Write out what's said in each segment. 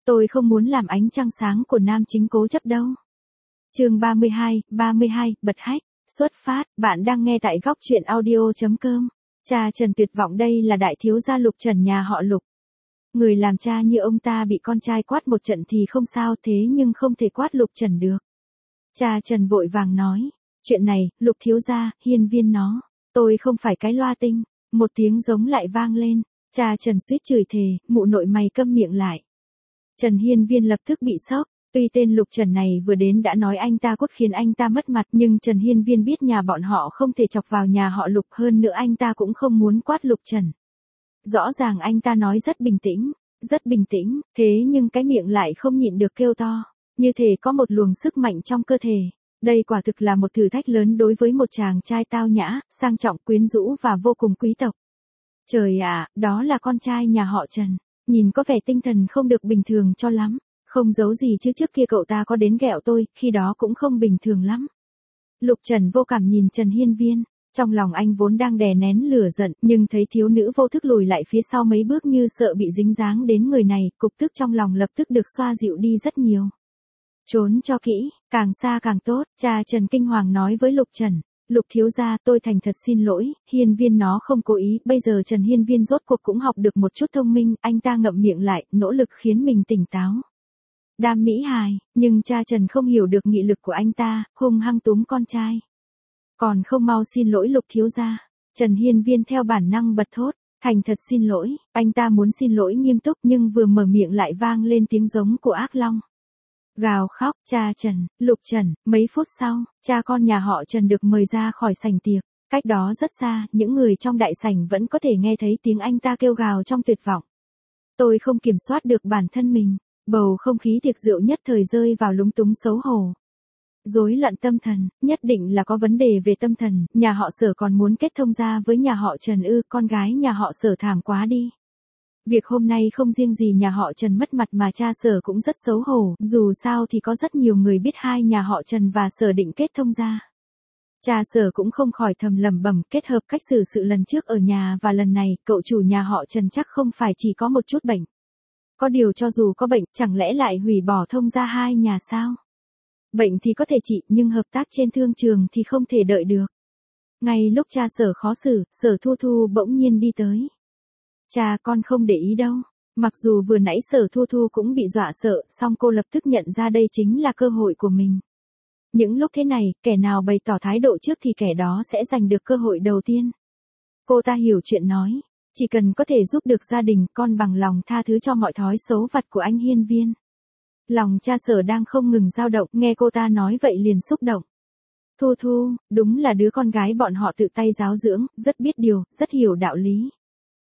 Tôi không muốn làm ánh trăng sáng của nam chính cố chấp đâu. Chương 32, bật hách, xuất phát, bạn đang nghe tại góc truyện audio.com. Cha Trần tuyệt vọng, đây là đại thiếu gia Lục Trần nhà họ Lục. Người làm cha như ông ta bị con trai quát một trận thì không sao, thế nhưng không thể quát Lục Trần được. Cha Trần vội vàng nói, chuyện này, Lục thiếu gia, hiên viên nó, tôi không phải cái loa tinh. Một tiếng giống lại vang lên, cha Trần suýt chửi thề, mụ nội mày câm miệng lại. Trần Hiên Viên lập tức bị sốc, tuy tên Lục Trần này vừa đến đã nói anh ta cút khiến anh ta mất mặt, nhưng Trần Hiên Viên biết nhà bọn họ không thể chọc vào nhà họ Lục, hơn nữa anh ta cũng không muốn quát Lục Trần. Rõ ràng anh ta nói rất bình tĩnh, thế nhưng cái miệng lại không nhịn được kêu to, như thể có một luồng sức mạnh trong cơ thể. Đây quả thực là một thử thách lớn đối với một chàng trai tao nhã, sang trọng, quyến rũ và vô cùng quý tộc. Trời ạ, đó là con trai nhà họ Trần, nhìn có vẻ tinh thần không được bình thường cho lắm. Không giấu gì chứ trước kia cậu ta có đến ghẹo tôi, khi đó cũng không bình thường lắm. Lục Trần vô cảm nhìn Trần Hiên Viên, trong lòng anh vốn đang đè nén lửa giận, nhưng thấy thiếu nữ vô thức lùi lại phía sau mấy bước như sợ bị dính dáng đến người này, cục tức trong lòng lập tức được xoa dịu đi rất nhiều. Trốn cho kỹ, càng xa càng tốt, cha Trần kinh hoàng nói với Lục Trần. Lục thiếu gia, tôi thành thật xin lỗi, Hiên Viên nó không cố ý. Bây giờ Trần Hiên Viên rốt cuộc cũng học được một chút thông minh, anh ta ngậm miệng lại, nỗ lực khiến mình tỉnh táo. Đam mỹ hài, nhưng cha Trần không hiểu được nghị lực của anh ta, hung hăng túm con trai. Còn không mau xin lỗi Lục thiếu gia. Trần Hiên Viên theo bản năng bật thốt, thành thật xin lỗi. Anh ta muốn xin lỗi nghiêm túc nhưng vừa mở miệng lại vang lên tiếng giống của ác long. Gào khóc, cha Trần, Lục Trần. Mấy phút sau, cha con nhà họ Trần được mời ra khỏi sảnh tiệc. Cách đó rất xa, những người trong đại sảnh vẫn có thể nghe thấy tiếng anh ta kêu gào trong tuyệt vọng. Tôi không kiểm soát được bản thân mình. Bầu không khí tiệc rượu nhất thời rơi vào lúng túng xấu hổ. Rối loạn tâm thần, nhất định là có vấn đề về tâm thần. Nhà họ Sở còn muốn kết thông gia với nhà họ Trần ư? Con gái nhà họ Sở thảm quá đi. Việc hôm nay không riêng gì nhà họ Trần mất mặt mà cha Sở cũng rất xấu hổ, dù sao thì có rất nhiều người biết hai nhà họ Trần và Sở định kết thông gia. Cha Sở cũng không khỏi thầm lẩm bẩm, kết hợp cách xử sự lần trước ở nhà và lần này, cậu chủ nhà họ Trần chắc không phải chỉ có một chút bệnh. Có điều cho dù có bệnh, chẳng lẽ lại hủy bỏ thông gia hai nhà sao? Bệnh thì có thể trị, nhưng hợp tác trên thương trường thì không thể đợi được. Ngay lúc cha Sở khó xử, Sở Thu Thu bỗng nhiên đi tới. Cha con không để ý đâu. Mặc dù vừa nãy Sở Thu Thu cũng bị dọa sợ, song cô lập tức nhận ra đây chính là cơ hội của mình. Những lúc thế này, kẻ nào bày tỏ thái độ trước thì kẻ đó sẽ giành được cơ hội đầu tiên. Cô ta hiểu chuyện nói, chỉ cần có thể giúp được gia đình, con bằng lòng tha thứ cho mọi thói xấu vặt của anh Hiên Viên. Lòng cha Sở đang không ngừng dao động, nghe cô ta nói vậy liền xúc động. Thu Thu, đúng là đứa con gái bọn họ tự tay giáo dưỡng, rất biết điều, rất hiểu đạo lý.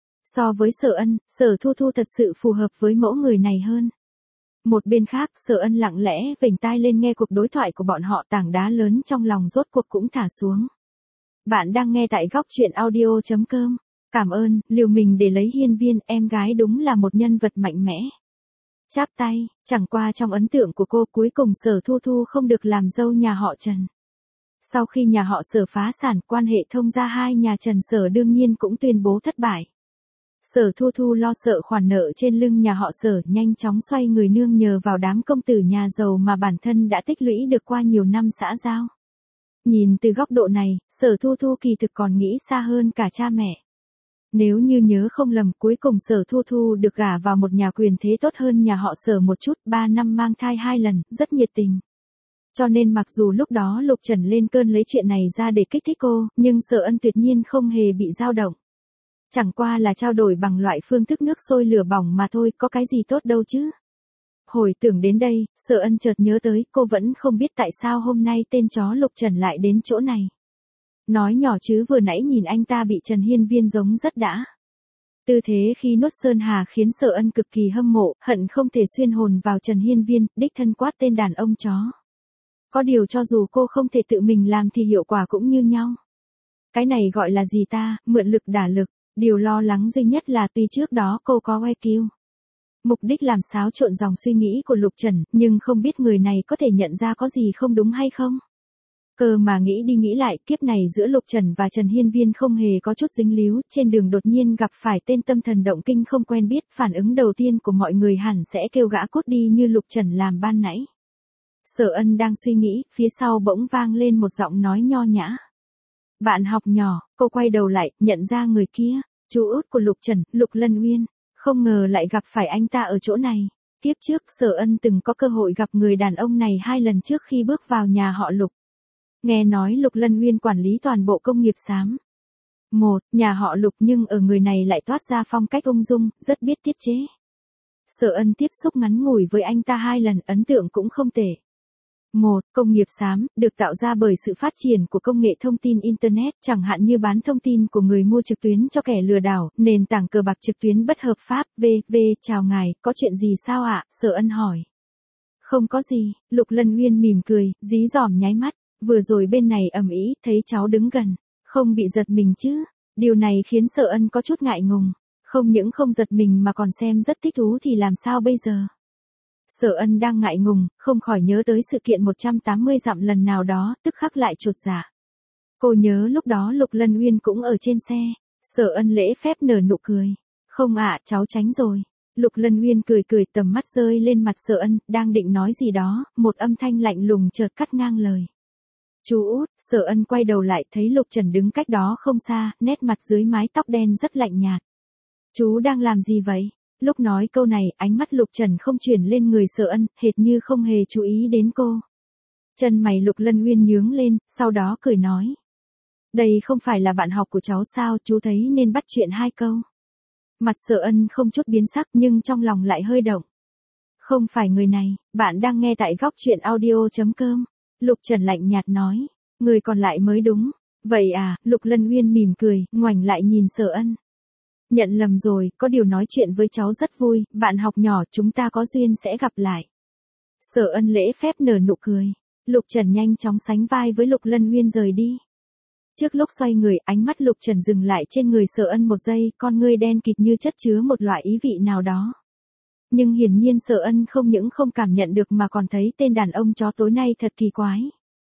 So với Sở Ân, Sở Thu Thu thật sự phù hợp với mẫu người này hơn. Một bên khác, Sở Ân lặng lẽ vểnh tai lên nghe cuộc đối thoại của bọn họ, tảng đá lớn trong lòng rốt cuộc cũng thả xuống. Bạn đang nghe tại góc truyện audio.com. Cảm ơn, liều mình để lấy Hiên Viên, em gái đúng là một nhân vật mạnh mẽ. Chắp tay, chẳng qua trong ấn tượng của cô cuối cùng Sở Thu Thu không được làm dâu nhà họ Trần. Sau khi nhà họ Sở phá sản, quan hệ thông gia hai nhà Trần Sở đương nhiên cũng tuyên bố thất bại. Sở Thu Thu lo sợ khoản nợ trên lưng nhà họ Sở, nhanh chóng xoay người nương nhờ vào đám công tử nhà giàu mà bản thân đã tích lũy được qua nhiều năm xã giao. Nhìn từ góc độ này, Sở Thu Thu kỳ thực còn nghĩ xa hơn cả cha mẹ. Nếu như nhớ không lầm, cuối cùng Sở Thu Thu được gả vào một nhà quyền thế tốt hơn nhà họ Sở một chút, 3 năm mang thai 2 lần, rất nhiệt tình. Cho nên mặc dù lúc đó Lục Trần lên cơn lấy chuyện này ra để kích thích cô, nhưng Sở Ân tuyệt nhiên không hề bị dao động. Chẳng qua là trao đổi bằng loại phương thức nước sôi lửa bỏng mà thôi, có cái gì tốt đâu chứ. Hồi tưởng đến đây, Sở Ân chợt nhớ tới, cô vẫn không biết tại sao hôm nay tên chó Lục Trần lại đến chỗ này. Nói nhỏ chứ vừa nãy nhìn anh ta bị Trần Hiên Viên giống rất đã. Tư thế khi nuốt sơn hà khiến Sở Ân cực kỳ hâm mộ, hận không thể xuyên hồn vào Trần Hiên Viên, đích thân quát tên đàn ông chó. Có điều cho dù cô không thể tự mình làm thì hiệu quả cũng như nhau. Cái này gọi là gì ta, mượn lực đả lực. Điều lo lắng duy nhất là tuy trước đó cô có IQ. Mục đích làm xáo trộn dòng suy nghĩ của Lục Trần, nhưng không biết người này có thể nhận ra có gì không đúng hay không. Cơ mà nghĩ đi nghĩ lại, kiếp này giữa Lục Trần và Trần Hiên Viên không hề có chút dính líu, trên đường đột nhiên gặp phải tên tâm thần động kinh không quen biết, phản ứng đầu tiên của mọi người hẳn sẽ kêu gã cút đi như Lục Trần làm ban nãy. Sở Ân đang suy nghĩ, phía sau bỗng vang lên một giọng nói nho nhã. Bạn học nhỏ, cô quay đầu lại, nhận ra người kia, chú út của Lục Trần, Lục Lân Uyên, không ngờ lại gặp phải anh ta ở chỗ này. Kiếp trước Sở Ân từng có cơ hội gặp người đàn ông này 2 lần trước khi bước vào nhà họ Lục. Nghe nói Lục Lân Uyên quản lý toàn bộ công nghiệp xám. Nhà họ Lục nhưng ở người này lại toát ra phong cách ung dung, rất biết tiết chế. Sở Ân tiếp xúc ngắn ngủi với anh ta 2 lần, ấn tượng cũng không tệ. Công nghiệp xám, được tạo ra bởi sự phát triển của công nghệ thông tin Internet, chẳng hạn như bán thông tin của người mua trực tuyến cho kẻ lừa đảo, nền tảng cờ bạc trực tuyến bất hợp pháp, chào ngài, có chuyện gì sao ạ? Sở Ân hỏi. Không có gì, Lục Lân Uyên mỉm cười, dí dỏm nháy mắt, vừa rồi bên này ầm ĩ, thấy cháu đứng gần, không bị giật mình chứ? Điều này khiến Sở Ân có chút ngại ngùng, không những không giật mình mà còn xem rất thích thú thì làm sao bây giờ? Sở Ân đang ngại ngùng, không khỏi nhớ tới sự kiện 180 dặm lần nào đó, tức khắc lại chột dạ. Cô nhớ lúc đó Lục Lân Uyên cũng ở trên xe. Sở Ân lễ phép nở nụ cười. Không ạ, cháu tránh rồi. Lục Lân Uyên cười cười, tầm mắt rơi lên mặt Sở Ân, đang định nói gì đó, một âm thanh lạnh lùng chợt cắt ngang lời. Chú út. Sở Ân quay đầu lại thấy Lục Trần đứng cách đó không xa, nét mặt dưới mái tóc đen rất lạnh nhạt. Chú đang làm gì vậy? Lúc nói câu này, ánh mắt Lục Trần không chuyển lên người Sở Ân, hệt như không hề chú ý đến cô. Chân mày Lục Lân Uyên nhướng lên, sau đó cười nói. Đây không phải là bạn học của cháu sao, chú thấy nên bắt chuyện 2 câu. Mặt Sở Ân không chút biến sắc nhưng trong lòng lại hơi động. Không phải người này, bạn đang nghe tại góc truyện audio.com. Lục Trần lạnh nhạt nói, người còn lại mới đúng. Vậy à, Lục Lân Uyên mỉm cười, ngoảnh lại nhìn Sở Ân. Nhận lầm rồi, có điều nói chuyện với cháu rất vui, bạn học nhỏ, chúng ta có duyên sẽ gặp lại. Sở Ân lễ phép nở nụ cười. Lục Trần nhanh chóng sánh vai với Lục Lân Uyên rời đi. Trước lúc xoay người, ánh mắt Lục Trần dừng lại trên người Sở Ân một giây, con ngươi đen kịt như chất chứa một loại ý vị nào đó. Nhưng hiển nhiên Sở Ân không những không cảm nhận được mà còn thấy tên đàn ông chó tối nay thật kỳ quái.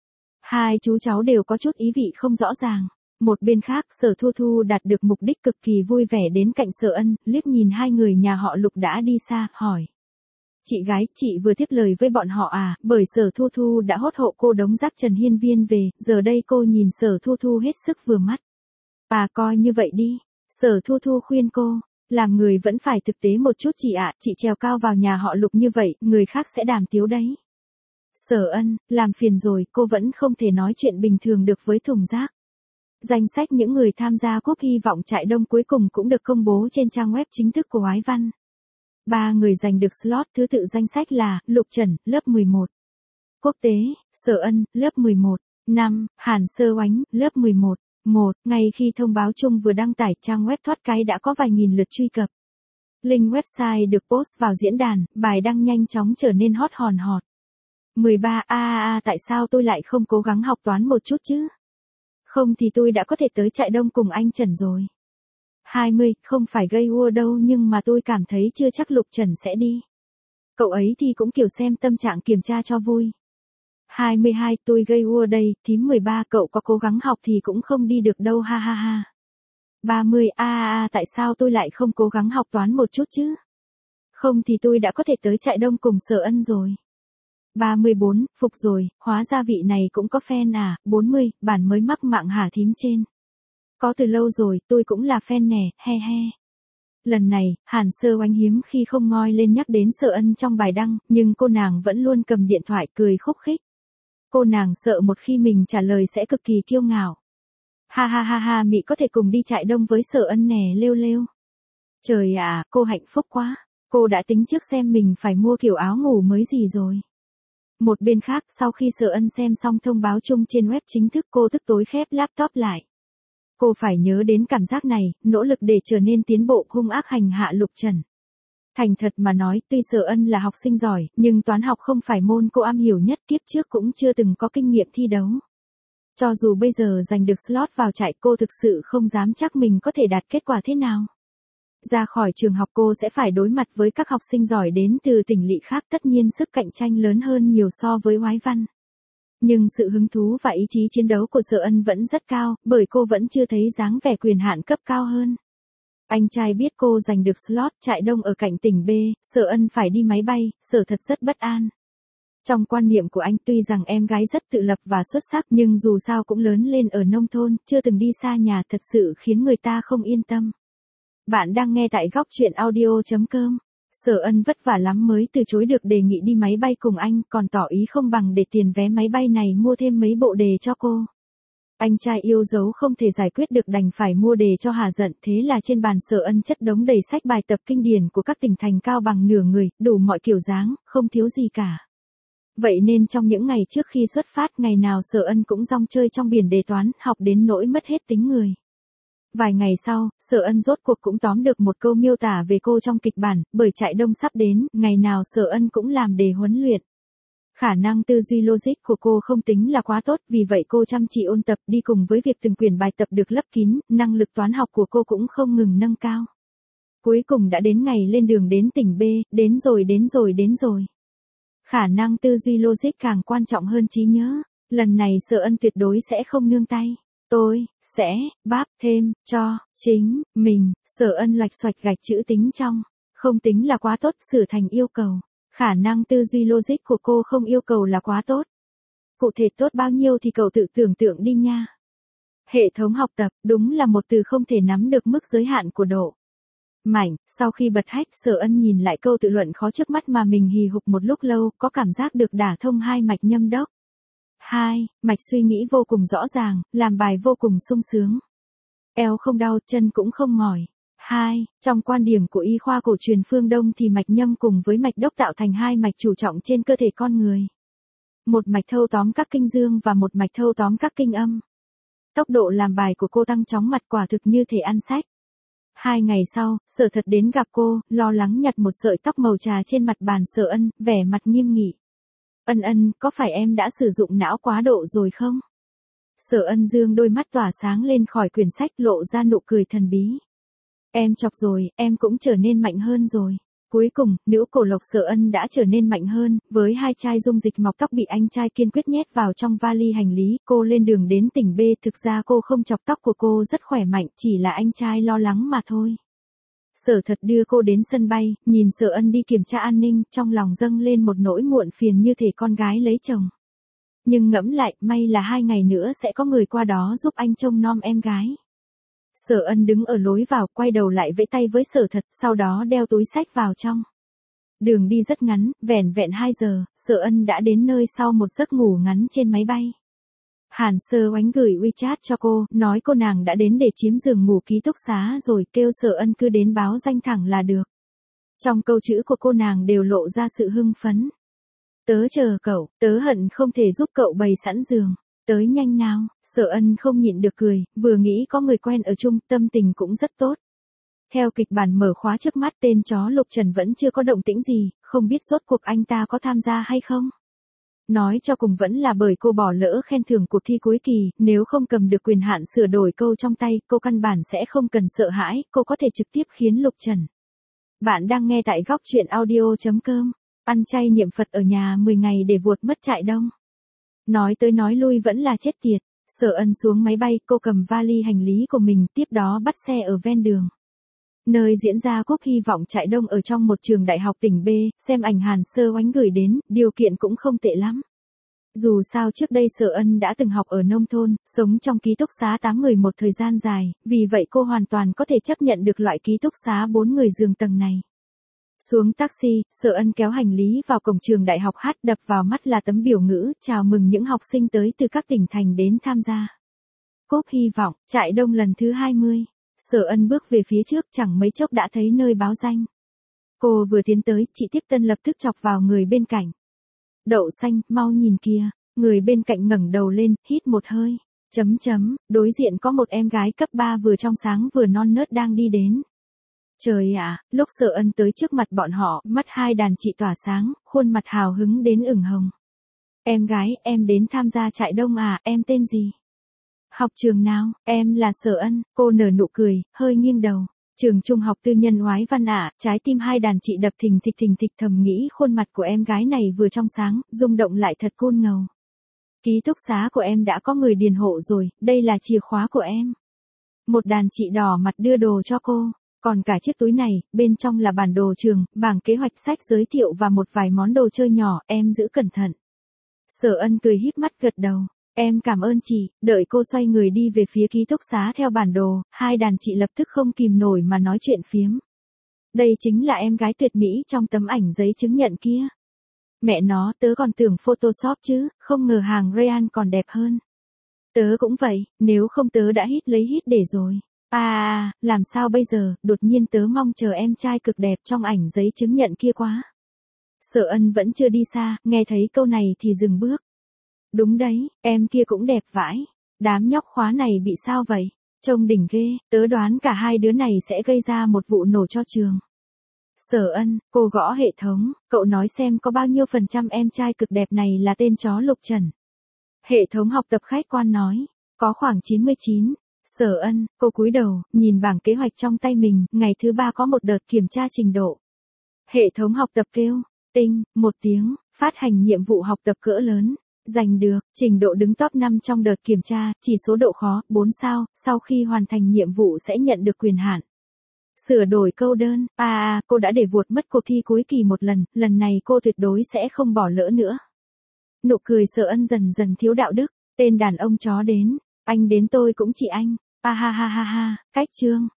Hai chú cháu đều có chút ý vị không rõ ràng. Một bên khác, Sở Thu Thu đạt được mục đích cực kỳ vui vẻ đến cạnh Sở Ân, liếc nhìn hai người nhà họ Lục đã đi xa, hỏi. Chị gái, chị vừa tiếp lời với bọn họ à, bởi Sở Thu Thu đã hốt hộ cô đống rác Trần Hiên Viên về, giờ đây cô nhìn Sở Thu Thu hết sức vừa mắt. Bà coi như vậy đi. Sở Thu Thu khuyên cô, làm người vẫn phải thực tế một chút chị ạ, chị trèo cao vào nhà họ Lục như vậy, người khác sẽ đàm tiếu đấy. Sở Ân, làm phiền rồi, cô vẫn không thể nói chuyện bình thường được với thùng rác. Danh sách những người tham gia cúp hy vọng trại đông cuối cùng cũng được công bố trên trang web chính thức của Ái Văn. 3 người giành được slot thứ tự danh sách là Lục Trần, lớp 11. Quốc tế, Sở Ân, lớp 11. 5. Hàn Sơ Oánh, lớp 11. Ngay khi thông báo chung vừa đăng tải, trang web thoát cái đã có vài nghìn lượt truy cập. Link website được post vào diễn đàn, bài đăng nhanh chóng trở nên hot hòn hot. 13. Tại sao tôi lại không cố gắng học toán một chút chứ? Không thì tôi đã có thể tới trại đông cùng anh Trần rồi. 20. Không phải gây ua đâu nhưng mà tôi cảm thấy chưa chắc Lục Trần sẽ đi. Cậu ấy thì cũng kiểu xem tâm trạng kiểm tra cho vui. 22. Tôi gây ua đây, thím 13. Cậu có cố gắng học thì cũng không đi được đâu ha ha ha. 30. Tại sao tôi lại không cố gắng học toán một chút chứ? Không thì tôi đã có thể tới trại đông cùng Sở Ân rồi. 34. Phục rồi, hóa ra vị này cũng có fan à. 40. Bản mới mắc mạng hả thím trên? Có từ lâu rồi, tôi cũng là fan nè, he he. Lần này, Hàn Sơ Oánh hiếm khi không ngoi lên nhắc đến Sở Ân trong bài đăng, nhưng cô nàng vẫn luôn cầm điện thoại cười khúc khích. Cô nàng sợ một khi mình trả lời sẽ cực kỳ kiêu ngạo. Ha ha ha ha, Mị có thể cùng đi trại đông với Sở Ân nè, lêu lêu. Trời ạ, cô hạnh phúc quá. Cô đã tính trước xem mình phải mua kiểu áo ngủ mới gì rồi. Một bên khác, sau khi Sở Ân xem xong thông báo chung trên web chính thức, cô tức tối khép laptop lại. Cô phải nhớ đến cảm giác này, nỗ lực để trở nên tiến bộ, hung ác hành hạ Lục Trần. Thành thật mà nói, tuy Sở Ân là học sinh giỏi, nhưng toán học không phải môn cô am hiểu nhất, kiếp trước cũng chưa từng có kinh nghiệm thi đấu. Cho dù bây giờ giành được slot vào trại, cô thực sự không dám chắc mình có thể đạt kết quả thế nào. Ra khỏi trường học cô sẽ phải đối mặt với các học sinh giỏi đến từ tỉnh lỵ khác, tất nhiên sức cạnh tranh lớn hơn nhiều so với Oái Văn. Nhưng sự hứng thú và ý chí chiến đấu của Sở Ân vẫn rất cao, bởi cô vẫn chưa thấy dáng vẻ quyền hạn cấp cao hơn. Anh trai biết cô giành được slot trại đông ở cạnh tỉnh B, Sở Ân phải đi máy bay, Sở thật rất bất an. Trong quan niệm của anh tuy rằng em gái rất tự lập và xuất sắc nhưng dù sao cũng lớn lên ở nông thôn, chưa từng đi xa nhà thật sự khiến người ta không yên tâm. Bạn đang nghe tại góc chuyện audio.com. Sở Ân vất vả lắm mới từ chối được đề nghị đi máy bay cùng anh, còn tỏ ý không bằng để tiền vé máy bay này mua thêm mấy bộ đề cho cô. Anh trai yêu dấu không thể giải quyết được đành phải mua đề cho hà giận, thế là trên bàn Sở Ân chất đống đầy sách bài tập kinh điển của các tỉnh thành cao bằng nửa người, đủ mọi kiểu dáng, không thiếu gì cả. Vậy nên trong những ngày trước khi xuất phát, ngày nào Sở Ân cũng rong chơi trong biển đề toán, học đến nỗi mất hết tính người. Vài ngày sau, Sở Ân rốt cuộc cũng tóm được một câu miêu tả về cô trong kịch bản, bởi trại đông sắp đến, ngày nào Sở Ân cũng làm đề huấn luyện. Khả năng tư duy logic của cô không tính là quá tốt, vì vậy cô chăm chỉ ôn tập, đi cùng với việc từng quyển bài tập được lấp kín, năng lực toán học của cô cũng không ngừng nâng cao. Cuối cùng đã đến ngày lên đường đến tỉnh B, đến rồi. Khả năng tư duy logic càng quan trọng hơn trí nhớ, lần này Sở Ân tuyệt đối sẽ không nương tay. Tôi sẽ báp thêm cho chính mình. Sở Ân lạch xoạch gạch chữ tính trong, không tính là quá tốt, sửa thành yêu cầu. Khả năng tư duy logic của cô không yêu cầu là quá tốt. Cụ thể tốt bao nhiêu thì cậu tự tưởng tượng đi nha. Hệ thống học tập, đúng là một từ không thể nắm được mức giới hạn của độ mạnh. Sau khi bật hack, Sở Ân nhìn lại câu tự luận khó trước mắt mà mình hì hục một lúc lâu, có cảm giác được đả thông hai mạch nhâm đốc. Mạch suy nghĩ vô cùng rõ ràng, làm bài vô cùng sung sướng. Eo không đau, chân cũng không mỏi. Trong quan điểm của y khoa cổ truyền phương Đông thì mạch nhâm cùng với mạch đốc tạo thành hai mạch chủ trọng trên cơ thể con người. Một mạch thâu tóm các kinh dương và một mạch thâu tóm các kinh âm. Tốc độ làm bài của cô tăng chóng mặt, quả thực như thể ăn sách. 2 ngày sau, Sở Thật đến gặp cô, lo lắng nhặt một sợi tóc màu trà trên mặt bàn Sở Ân, vẻ mặt nghiêm nghị. Ân, có phải em đã sử dụng não quá độ rồi không? Sở Ân dương đôi mắt tỏa sáng lên khỏi quyển sách, lộ ra nụ cười thần bí. Em chọc rồi, em cũng trở nên mạnh hơn rồi. Cuối cùng, nữ cổ lộc Sở Ân đã trở nên mạnh hơn, với 2 chai dung dịch mọc tóc bị anh trai kiên quyết nhét vào trong vali hành lý, cô lên đường đến tỉnh B. Thực ra cô không chọc, tóc của cô rất khỏe mạnh, chỉ là anh trai lo lắng mà thôi. Sở Thật đưa cô đến sân bay, nhìn Sở Ân đi kiểm tra an ninh, trong lòng dâng lên một nỗi muộn phiền như thể con gái lấy chồng. Nhưng ngẫm lại, may là 2 ngày nữa sẽ có người qua đó giúp anh trông nom em gái. Sở Ân đứng ở lối vào, quay đầu lại vẫy tay với Sở Thật, sau đó đeo túi sách vào trong. Đường đi rất ngắn, vẻn vẹn 2 giờ, Sở Ân đã đến nơi sau một giấc ngủ ngắn trên máy bay. Hàn Sơ Oánh gửi WeChat cho cô, nói cô nàng đã đến để chiếm giường ngủ ký túc xá rồi, kêu Sở Ân cứ đến báo danh thẳng là được. Trong câu chữ của cô nàng đều lộ ra sự hưng phấn. Tớ chờ cậu, tớ hận không thể giúp cậu bày sẵn giường. Tới nhanh nào. Sở Ân không nhịn được cười, vừa nghĩ có người quen ở chung, tâm tình cũng rất tốt. Theo kịch bản mở khóa trước mắt, tên chó Lục Trần vẫn chưa có động tĩnh gì, không biết rốt cuộc anh ta có tham gia hay không. Nói cho cùng vẫn là bởi cô bỏ lỡ khen thưởng cuộc thi cuối kỳ, nếu không cầm được quyền hạn sửa đổi câu trong tay, cô căn bản sẽ không cần sợ hãi, cô có thể trực tiếp khiến Lục Trần. Bạn đang nghe tại góc chuyện audio.com. Ăn chay niệm Phật ở nhà 10 ngày để vuột mất trại đông. Nói tới nói lui vẫn là chết tiệt. Sở Ân xuống máy bay, cô cầm vali hành lý của mình, tiếp đó bắt xe ở ven đường. Nơi diễn ra cúp hy vọng trại đông ở trong một trường đại học tỉnh B, xem ảnh Hàn Sơ Oánh gửi đến, điều kiện cũng không tệ lắm. Dù sao trước đây Sở Ân đã từng học ở nông thôn, sống trong ký túc xá 8 người một thời gian dài, vì vậy cô hoàn toàn có thể chấp nhận được loại ký túc xá 4 người giường tầng này. Xuống taxi, Sở Ân kéo hành lý vào cổng trường đại học H, đập vào mắt là tấm biểu ngữ, chào mừng những học sinh tới từ các tỉnh thành đến tham gia. Cúp hy vọng, trại đông lần thứ 20. Sở Ân bước về phía trước, chẳng mấy chốc đã thấy nơi báo danh. Cô vừa tiến tới, chị tiếp tân lập tức chọc vào người bên cạnh. Đậu xanh, mau nhìn kìa. Người bên cạnh ngẩng đầu lên, hít một hơi. Đối diện có một em gái cấp 3 vừa trong sáng vừa non nớt đang đi đến. Trời ạ, lúc Sở Ân tới trước mặt bọn họ, mắt hai đàn chị tỏa sáng, khuôn mặt hào hứng đến ửng hồng. Em gái, em đến tham gia trại đông à, em tên gì? Học trường nào? Em là Sở Ân. Cô nở nụ cười, hơi nghiêng đầu. Trường trung học tư nhân Oái Văn ạ. Trái tim hai đàn chị đập thình thịch thầm nghĩ khuôn mặt của em gái này vừa trong sáng, rung động lại thật cool ngầu. Ký túc xá của em đã có người điền hộ rồi, đây là chìa khóa của em. Một đàn chị đỏ mặt đưa đồ cho cô, còn cả chiếc túi này, bên trong là bản đồ trường, bảng kế hoạch sách giới thiệu và một vài món đồ chơi nhỏ, em giữ cẩn thận. Sở Ân cười híp mắt gật đầu. Em cảm ơn chị, đợi cô xoay người đi về phía ký túc xá theo bản đồ, hai đàn chị lập tức không kìm nổi mà nói chuyện phiếm. Đây chính là em gái tuyệt mỹ trong tấm ảnh giấy chứng nhận kia. Mẹ nó, tớ còn tưởng Photoshop chứ, không ngờ hàng Rayan còn đẹp hơn. Tớ cũng vậy, nếu không tớ đã lấy hít để rồi. Làm sao bây giờ, đột nhiên tớ mong chờ em trai cực đẹp trong ảnh giấy chứng nhận kia quá. Sở Ân vẫn chưa đi xa, nghe thấy câu này thì dừng bước. Đúng đấy, em kia cũng đẹp vãi. Đám nhóc khóa này bị sao vậy? Trông đỉnh ghê, tớ đoán cả hai đứa này sẽ gây ra một vụ nổ cho trường. Sở Ân, cô gõ hệ thống, cậu nói xem có bao nhiêu % em trai cực đẹp này là tên chó Lục Trần. Hệ thống học tập khách quan nói, có khoảng 99. Sở Ân, cô cúi đầu, nhìn bảng kế hoạch trong tay mình, ngày thứ 3 có một đợt kiểm tra trình độ. Hệ thống học tập kêu, tinh, 1 tiếng, phát hành nhiệm vụ học tập cỡ lớn. Giành được, trình độ đứng top 5 trong đợt kiểm tra, chỉ số độ khó, 4 sao, sau khi hoàn thành nhiệm vụ sẽ nhận được quyền hạn. Sửa đổi câu đơn, cô đã để vụt mất cuộc thi cuối kỳ một lần, lần này cô tuyệt đối sẽ không bỏ lỡ nữa. Nụ cười Sở Ân dần dần thiếu đạo đức, tên đàn ông chó đến, anh đến tôi cũng chỉ anh, cách chương.